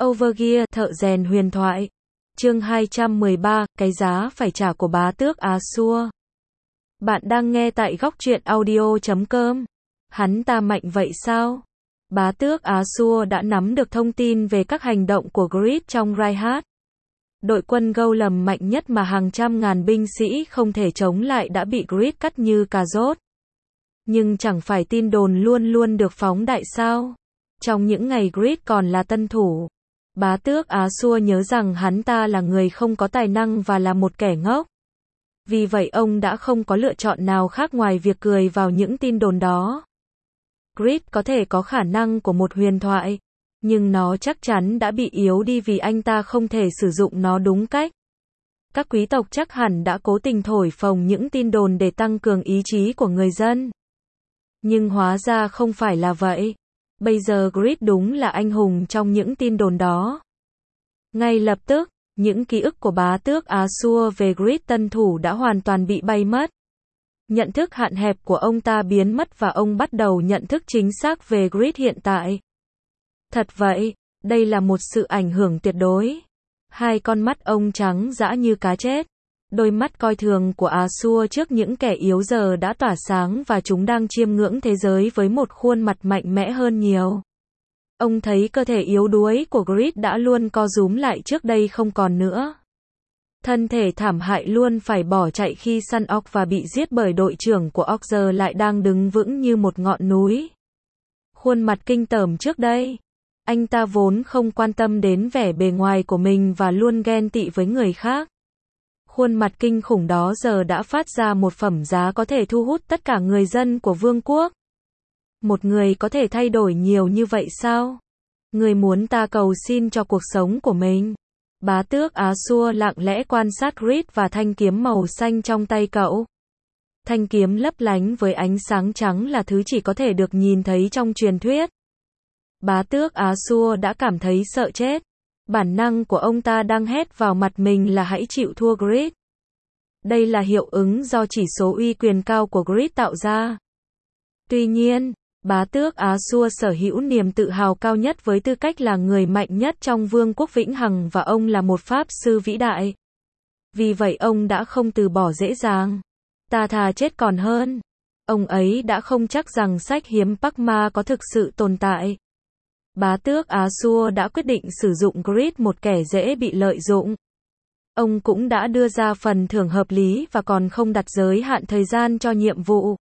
Overgear, thợ rèn huyền thoại. Chương 213, cái giá phải trả của bá tước A-xua. Bạn đang nghe tại góc truyện audio.com. Hắn ta mạnh vậy sao? Bá tước A-xua đã nắm được thông tin về các hành động của Grid trong Reinhardt. Đội quân Golem mạnh nhất mà hàng trăm ngàn binh sĩ không thể chống lại đã bị Grid cắt như cà rốt. Nhưng chẳng phải tin đồn luôn luôn được phóng đại sao? Trong những ngày Grid còn là tân thủ, bá tước A-xua nhớ rằng hắn ta là người không có tài năng và là một kẻ ngốc. Vì vậy ông đã không có lựa chọn nào khác ngoài việc cười vào những tin đồn đó. Grid có thể có khả năng của một huyền thoại, nhưng nó chắc chắn đã bị yếu đi vì anh ta không thể sử dụng nó đúng cách. Các quý tộc chắc hẳn đã cố tình thổi phồng những tin đồn để tăng cường ý chí của người dân. Nhưng hóa ra không phải là vậy. Bây giờ Grid đúng là anh hùng trong những tin đồn đó. Ngay lập tức, những ký ức của bá tước A-xua về Grid tân thủ đã hoàn toàn bị bay mất. Nhận thức hạn hẹp của ông ta biến mất và ông bắt đầu nhận thức chính xác về Grid hiện tại. Thật vậy, đây là một sự ảnh hưởng tuyệt đối. Hai con mắt ông trắng dã như cá chết. Đôi mắt coi thường của A-xua trước những kẻ yếu giờ đã tỏa sáng và chúng đang chiêm ngưỡng thế giới với một khuôn mặt mạnh mẽ hơn nhiều. Ông thấy cơ thể yếu đuối của Grid đã luôn co rúm lại trước đây không còn nữa. Thân thể thảm hại luôn phải bỏ chạy khi săn óc và bị giết bởi đội trưởng của óc giờ lại đang đứng vững như một ngọn núi. Khuôn mặt kinh tởm trước đây. Anh ta vốn không quan tâm đến vẻ bề ngoài của mình và luôn ghen tị với người khác. Khuôn mặt kinh khủng đó giờ đã phát ra một phẩm giá có thể thu hút tất cả người dân của vương quốc. Một người có thể thay đổi nhiều như vậy sao? Người muốn ta cầu xin cho cuộc sống của mình. Bá tước A-xua lặng lẽ quan sát Grid và thanh kiếm màu xanh trong tay cậu. Thanh kiếm lấp lánh với ánh sáng trắng là thứ chỉ có thể được nhìn thấy trong truyền thuyết. Bá tước A-xua đã cảm thấy sợ chết. Bản năng của ông ta đang hét vào mặt mình là hãy chịu thua Grid. Đây là hiệu ứng do chỉ số uy quyền cao của Grid tạo ra. Tuy nhiên, bá tước A-xua sở hữu niềm tự hào cao nhất với tư cách là người mạnh nhất trong vương quốc vĩnh hằng và ông là một pháp sư vĩ đại. Vì vậy ông đã không từ bỏ dễ dàng. Ta thà chết còn hơn. Ông ấy đã không chắc rằng sách hiếm Pakma có thực sự tồn tại. Bá tước A-xua đã quyết định sử dụng Grid, một kẻ dễ bị lợi dụng. Ông cũng đã đưa ra phần thưởng hợp lý và còn không đặt giới hạn thời gian cho nhiệm vụ.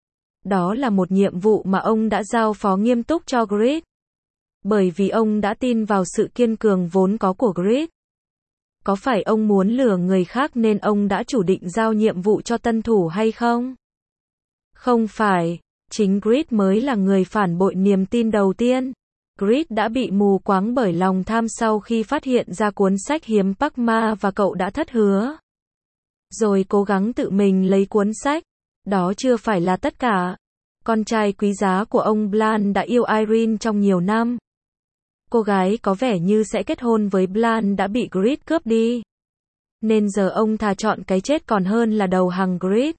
Đó là một nhiệm vụ mà ông đã giao phó nghiêm túc cho Grid. Bởi vì ông đã tin vào sự kiên cường vốn có của Grid. Có phải ông muốn lừa người khác nên ông đã chủ định giao nhiệm vụ cho tân thủ hay không? Không phải, chính Grid mới là người phản bội niềm tin đầu tiên. Grid đã bị mù quáng bởi lòng tham sau khi phát hiện ra cuốn sách hiếm Pakma và cậu đã thất hứa. Rồi cố gắng tự mình lấy cuốn sách. Đó chưa phải là tất cả. Con trai quý giá của ông Blan đã yêu Irene trong nhiều năm. Cô gái có vẻ như sẽ kết hôn với Blan đã bị Grid cướp đi. Nên giờ ông thà chọn cái chết còn hơn là đầu hàng Grid.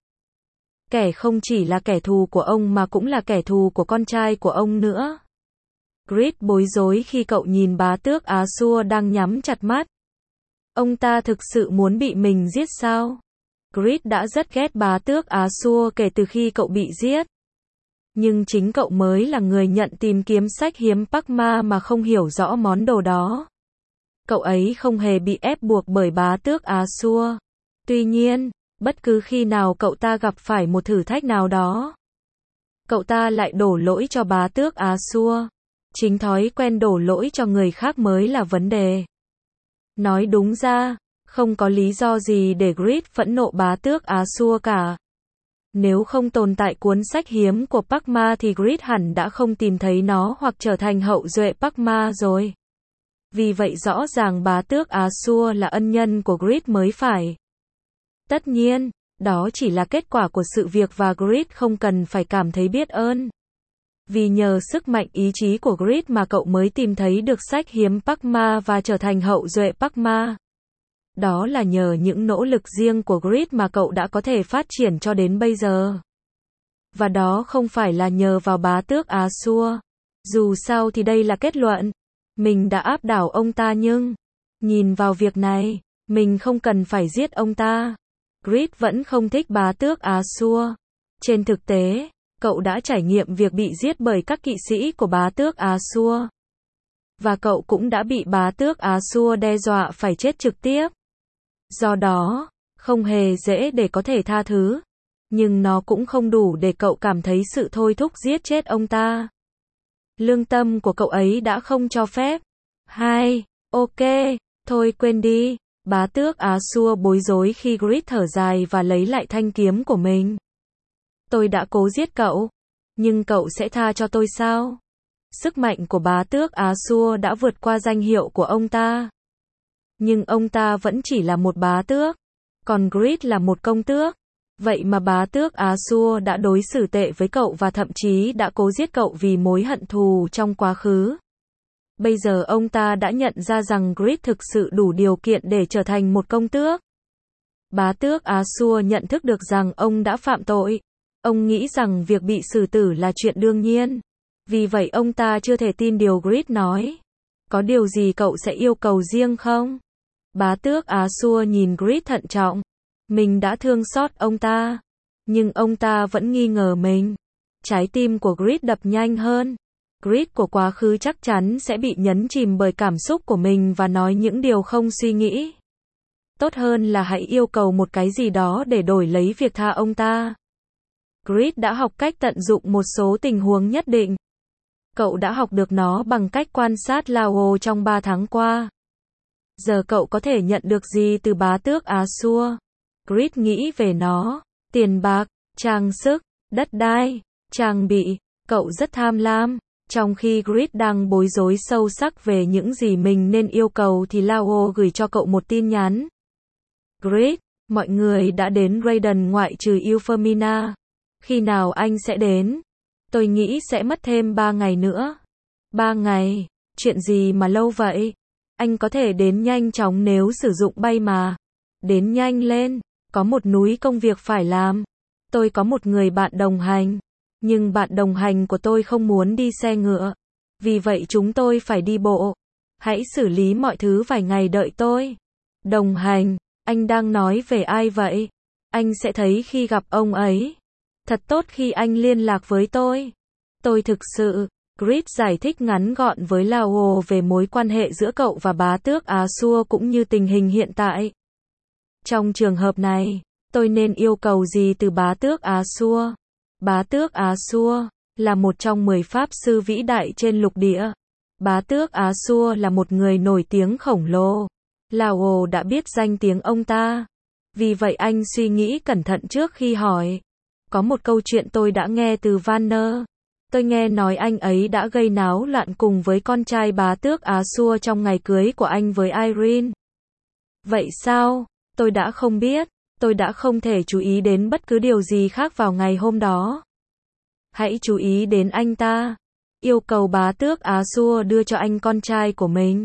Kẻ không chỉ là kẻ thù của ông mà cũng là kẻ thù của con trai của ông nữa. Grid bối rối khi cậu nhìn bá tước A-xua đang nhắm chặt mắt. Ông ta thực sự muốn bị mình giết sao? Grid đã rất ghét bá tước A-xua kể từ khi cậu bị giết. Nhưng chính cậu mới là người nhận tìm kiếm sách hiếm Pakma mà không hiểu rõ món đồ đó. Cậu ấy không hề bị ép buộc bởi bá tước A-xua. Tuy nhiên, bất cứ khi nào cậu ta gặp phải một thử thách nào đó, cậu ta lại đổ lỗi cho bá tước A-xua. Chính thói quen đổ lỗi cho người khác mới là vấn đề. Nói đúng ra, không có lý do gì để Grid phẫn nộ bá tước A-xua cả. Nếu không tồn tại cuốn sách hiếm của Pakma thì Grid hẳn đã không tìm thấy nó hoặc trở thành hậu duệ Pakma rồi. Vì vậy rõ ràng bá tước A-xua là ân nhân của Grid mới phải. Tất nhiên, đó chỉ là kết quả của sự việc và Grid không cần phải cảm thấy biết ơn. Vì nhờ sức mạnh ý chí của Grid mà cậu mới tìm thấy được sách hiếm Pakma và trở thành hậu duệ Pakma. Đó là nhờ những nỗ lực riêng của Grid mà cậu đã có thể phát triển cho đến bây giờ. Và đó không phải là nhờ vào bá tước A-xua. Dù sao thì đây là kết luận. Mình đã áp đảo ông ta nhưng, nhìn vào việc này, mình không cần phải giết ông ta. Grid vẫn không thích bá tước Azure. Trên thực tế, cậu đã trải nghiệm việc bị giết bởi các kỵ sĩ của bá tước Azure. Và cậu cũng đã bị bá tước Azure đe dọa phải chết trực tiếp. Do đó, không hề dễ để có thể tha thứ. Nhưng nó cũng không đủ để cậu cảm thấy sự thôi thúc giết chết ông ta. Lương tâm của cậu ấy đã không cho phép. Ok, thôi quên đi. Bá tước Azure bối rối khi Grid thở dài và lấy lại thanh kiếm của mình. Tôi đã cố giết cậu, nhưng cậu sẽ tha cho tôi sao? Sức mạnh của bá tước Azure đã vượt qua danh hiệu của ông ta. Nhưng ông ta vẫn chỉ là một bá tước, còn Grid là một công tước. Vậy mà bá tước Azure đã đối xử tệ với cậu và thậm chí đã cố giết cậu vì mối hận thù trong quá khứ. Bây giờ ông ta đã nhận ra rằng Grid thực sự đủ điều kiện để trở thành một công tước. Bá tước Azure nhận thức được rằng ông đã phạm tội. Ông nghĩ rằng việc bị xử tử là chuyện đương nhiên. Vì vậy ông ta chưa thể tin điều Grid nói. Có điều gì cậu sẽ yêu cầu riêng không? Bá tước Azure nhìn Grid thận trọng. Mình đã thương xót ông ta. Nhưng ông ta vẫn nghi ngờ mình. Trái tim của Grid đập nhanh hơn. Grid của quá khứ chắc chắn sẽ bị nhấn chìm bởi cảm xúc của mình và nói những điều không suy nghĩ. Tốt hơn là hãy yêu cầu một cái gì đó để đổi lấy việc tha ông ta. Grid đã học cách tận dụng một số tình huống nhất định. Cậu đã học được nó bằng cách quan sát Lao trong 3 tháng qua. Giờ cậu có thể nhận được gì từ bá tước Azure? Grid nghĩ về nó. Tiền bạc, trang sức, đất đai, trang bị. Cậu rất tham lam. Trong khi Grid đang bối rối sâu sắc về những gì mình nên yêu cầu thì Lao gửi cho cậu một tin nhắn. Grid, mọi người đã đến Raiden ngoại trừ Euphemina. Khi nào anh sẽ đến? Tôi nghĩ sẽ mất thêm 3 ngày nữa. 3 ngày? Chuyện gì mà lâu vậy? Anh có thể đến nhanh chóng nếu sử dụng bay mà. Đến nhanh lên, có một núi công việc phải làm. Tôi có một người bạn đồng hành. Nhưng bạn đồng hành của tôi không muốn đi xe ngựa. Vì vậy chúng tôi phải đi bộ. Hãy xử lý mọi thứ vài ngày đợi tôi. Đồng hành, anh đang nói về ai vậy? Anh sẽ thấy khi gặp ông ấy. Thật tốt khi anh liên lạc với tôi. Tôi thực sự, Grid giải thích ngắn gọn với Lao về mối quan hệ giữa cậu và bá tước Azure cũng như tình hình hiện tại. Trong trường hợp này, tôi nên yêu cầu gì từ bá tước Azure? Bá tước Azure là một trong 10 pháp sư vĩ đại trên lục địa. Bá tước Azure là một người nổi tiếng khổng lồ. Lao đã biết danh tiếng ông ta. Vì vậy anh suy nghĩ cẩn thận trước khi hỏi. Có một câu chuyện tôi đã nghe từ Vanner. Tôi nghe nói anh ấy đã gây náo loạn cùng với con trai bá tước Azure trong ngày cưới của anh với Irene. Vậy sao? Tôi đã không biết. Tôi đã không thể chú ý đến bất cứ điều gì khác vào ngày hôm đó. Hãy chú ý đến anh ta. Yêu cầu bá tước Azure đưa cho anh con trai của mình.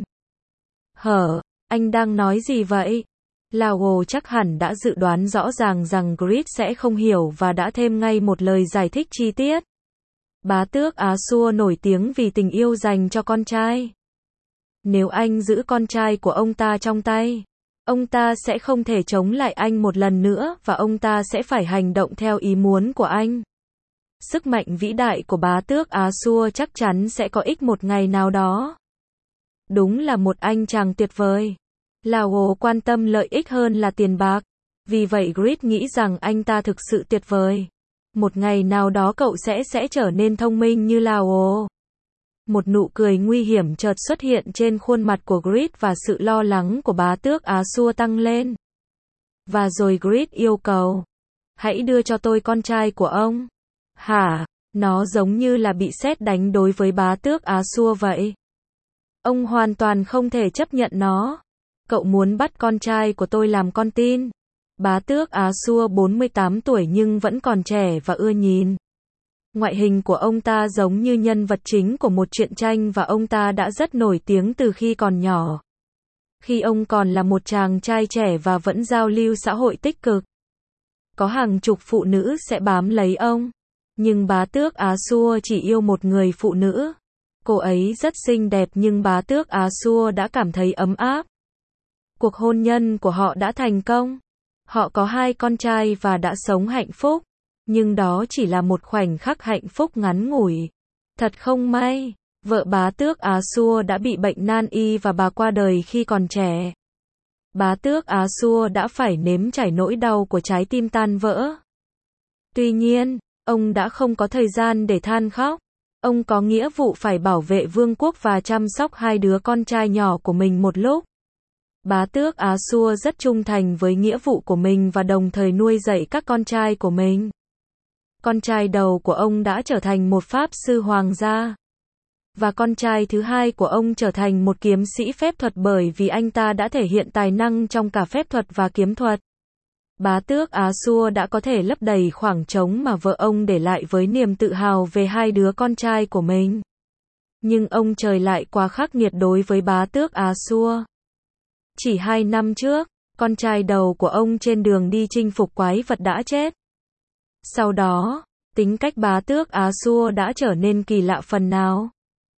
Anh đang nói gì vậy? Lao chắc hẳn đã dự đoán rõ ràng rằng Grid sẽ không hiểu và đã thêm ngay một lời giải thích chi tiết. Bá tước Azure nổi tiếng vì tình yêu dành cho con trai. Nếu anh giữ con trai của ông ta trong tay, ông ta sẽ không thể chống lại anh một lần nữa và ông ta sẽ phải hành động theo ý muốn của anh. Sức mạnh vĩ đại của bá tước Azure chắc chắn sẽ có ích một ngày nào đó. Đúng là một anh chàng tuyệt vời. Lao quan tâm lợi ích hơn là tiền bạc. Vì vậy Grid nghĩ rằng anh ta thực sự tuyệt vời. Một ngày nào đó cậu sẽ trở nên thông minh như Lao. Một nụ cười nguy hiểm chợt xuất hiện trên khuôn mặt của Grid và sự lo lắng của bá tước Azure tăng lên. Và rồi Grid yêu cầu. Hãy đưa cho tôi con trai của ông. Hả? Nó giống như là bị sét đánh đối với bá tước Azure vậy. Ông hoàn toàn không thể chấp nhận nó. Cậu muốn bắt con trai của tôi làm con tin. Bá tước Azure 48 tuổi nhưng vẫn còn trẻ và ưa nhìn. Ngoại hình của ông ta giống như nhân vật chính của một truyện tranh và ông ta đã rất nổi tiếng từ khi còn nhỏ. Khi ông còn là một chàng trai trẻ và vẫn giao lưu xã hội tích cực. Có hàng chục phụ nữ sẽ bám lấy ông. Nhưng bá tước Azure chỉ yêu một người phụ nữ. Cô ấy rất xinh đẹp nhưng bá tước A-xua đã cảm thấy ấm áp. Cuộc hôn nhân của họ đã thành công. Họ có 2 con trai và đã sống hạnh phúc. Nhưng đó chỉ là một khoảnh khắc hạnh phúc ngắn ngủi. Thật không may, vợ bá tước A-xua đã bị bệnh nan y và bà qua đời khi còn trẻ. Bá tước A-xua đã phải nếm trải nỗi đau của trái tim tan vỡ. Tuy nhiên, ông đã không có thời gian để than khóc. Ông có nghĩa vụ phải bảo vệ vương quốc và chăm sóc 2 đứa con trai nhỏ của mình một lúc. Bá tước A-xua rất trung thành với nghĩa vụ của mình và đồng thời nuôi dạy các con trai của mình. Con trai đầu của ông đã trở thành một pháp sư hoàng gia. Và con trai thứ hai của ông trở thành một kiếm sĩ phép thuật bởi vì anh ta đã thể hiện tài năng trong cả phép thuật và kiếm thuật. Bá tước A-xua đã có thể lấp đầy khoảng trống mà vợ ông để lại với niềm tự hào về 2 đứa con trai của mình. Nhưng ông trời lại quá khắc nghiệt đối với bá tước A-xua. Chỉ 2 năm trước, con trai đầu của ông trên đường đi chinh phục quái vật đã chết. Sau đó, tính cách bá tước A-xua đã trở nên kỳ lạ phần nào.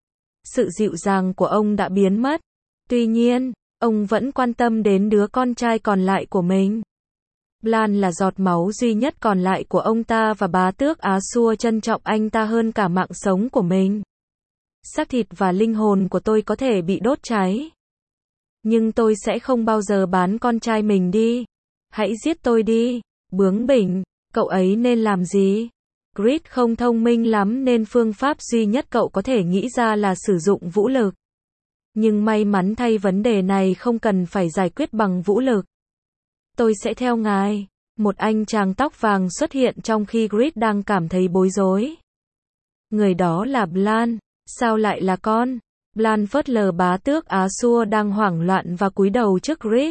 Sự dịu dàng của ông đã biến mất. Tuy nhiên, ông vẫn quan tâm đến đứa con trai còn lại của mình. Blan là giọt máu duy nhất còn lại của ông ta và bá tước A-xua trân trọng anh ta hơn cả mạng sống của mình. Xác thịt và linh hồn của tôi có thể bị đốt cháy. Nhưng tôi sẽ không bao giờ bán con trai mình đi. Hãy giết tôi đi. Bướng bỉnh, cậu ấy nên làm gì? Grid không thông minh lắm nên phương pháp duy nhất cậu có thể nghĩ ra là sử dụng vũ lực. Nhưng may mắn thay vấn đề này không cần phải giải quyết bằng vũ lực. Tôi sẽ theo ngài. Một anh chàng tóc vàng xuất hiện trong khi Grid đang cảm thấy bối rối. Người đó là Blan. Sao lại là con? Blan phớt lờ bá tước A-xua đang hoảng loạn và cúi đầu trước Grid.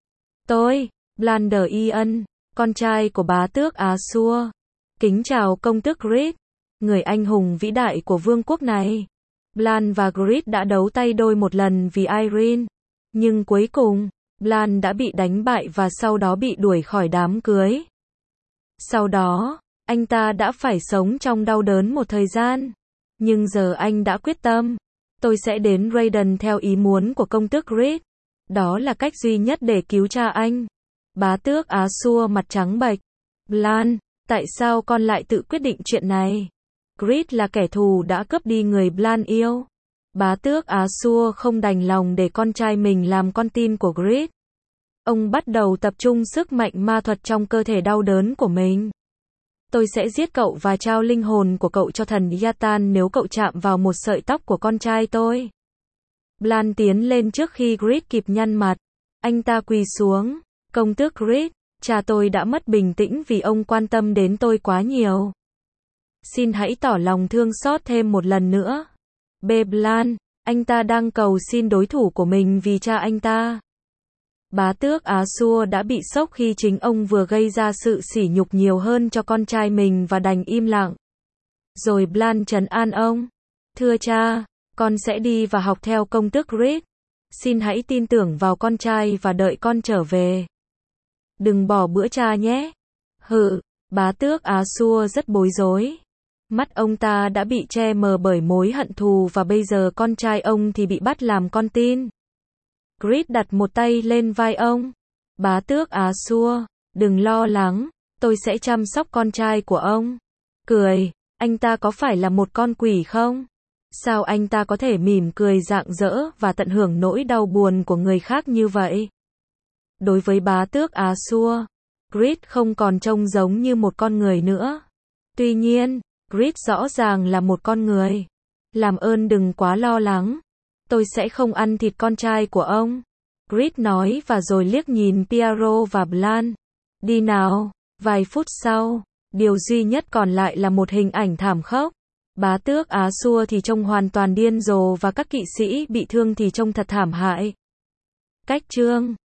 Tôi, Blan de Ian, con trai của bá tước A-xua. Kính chào công tước Grid, người anh hùng vĩ đại của vương quốc này. Blan và Grid đã đấu tay đôi một lần vì Irene. Nhưng cuối cùng, Blan đã bị đánh bại và sau đó bị đuổi khỏi đám cưới. Sau đó, anh ta đã phải sống trong đau đớn một thời gian. Nhưng giờ anh đã quyết tâm. Tôi sẽ đến Raiden theo ý muốn của công tước Grid. Đó là cách duy nhất để cứu cha anh. Bá tước A-xua mặt trắng bệch. Blan, tại sao con lại tự quyết định chuyện này? Grid là kẻ thù đã cướp đi người Blan yêu. Bá tước A-xua không đành lòng để con trai mình làm con tin của Grid. Ông bắt đầu tập trung sức mạnh ma thuật trong cơ thể đau đớn của mình. Tôi sẽ giết cậu và trao linh hồn của cậu cho thần Yatan nếu cậu chạm vào một sợi tóc của con trai tôi. Blan tiến lên trước khi Grid kịp nhăn mặt. Anh ta quỳ xuống. Công tước Grid, cha tôi đã mất bình tĩnh vì ông quan tâm đến tôi quá nhiều. Xin hãy tỏ lòng thương xót thêm một lần nữa. Blan, anh ta đang cầu xin đối thủ của mình vì cha anh ta. Bá tước A-xua đã bị sốc khi chính ông vừa gây ra sự sỉ nhục nhiều hơn cho con trai mình và đành im lặng. Rồi Blan trấn an ông. Thưa cha, con sẽ đi và học theo công tước Grid. Xin hãy tin tưởng vào con trai và đợi con trở về. Đừng bỏ bữa cha nhé. Bá tước A-xua rất bối rối. Mắt ông ta đã bị che mờ bởi mối hận thù và bây giờ con trai ông thì bị bắt làm con tin. Grid đặt một tay lên vai ông. Bá tước A-xua, đừng lo lắng, tôi sẽ chăm sóc con trai của ông. Cười, anh ta có phải là một con quỷ không? Sao anh ta có thể mỉm cười rạng rỡ và tận hưởng nỗi đau buồn của người khác như vậy? Đối với bá tước A-xua, Grid không còn trông giống như một con người nữa. Tuy nhiên, Grid rõ ràng là một con người. Làm ơn đừng quá lo lắng. Tôi sẽ không ăn thịt con trai của ông. Grid nói và rồi liếc nhìn Piero và Blan. Đi nào. Vài phút sau, điều duy nhất còn lại là một hình ảnh thảm khốc. Bá tước A-xua thì trông hoàn toàn điên rồ và các kỵ sĩ bị thương thì trông thật thảm hại. Cách chương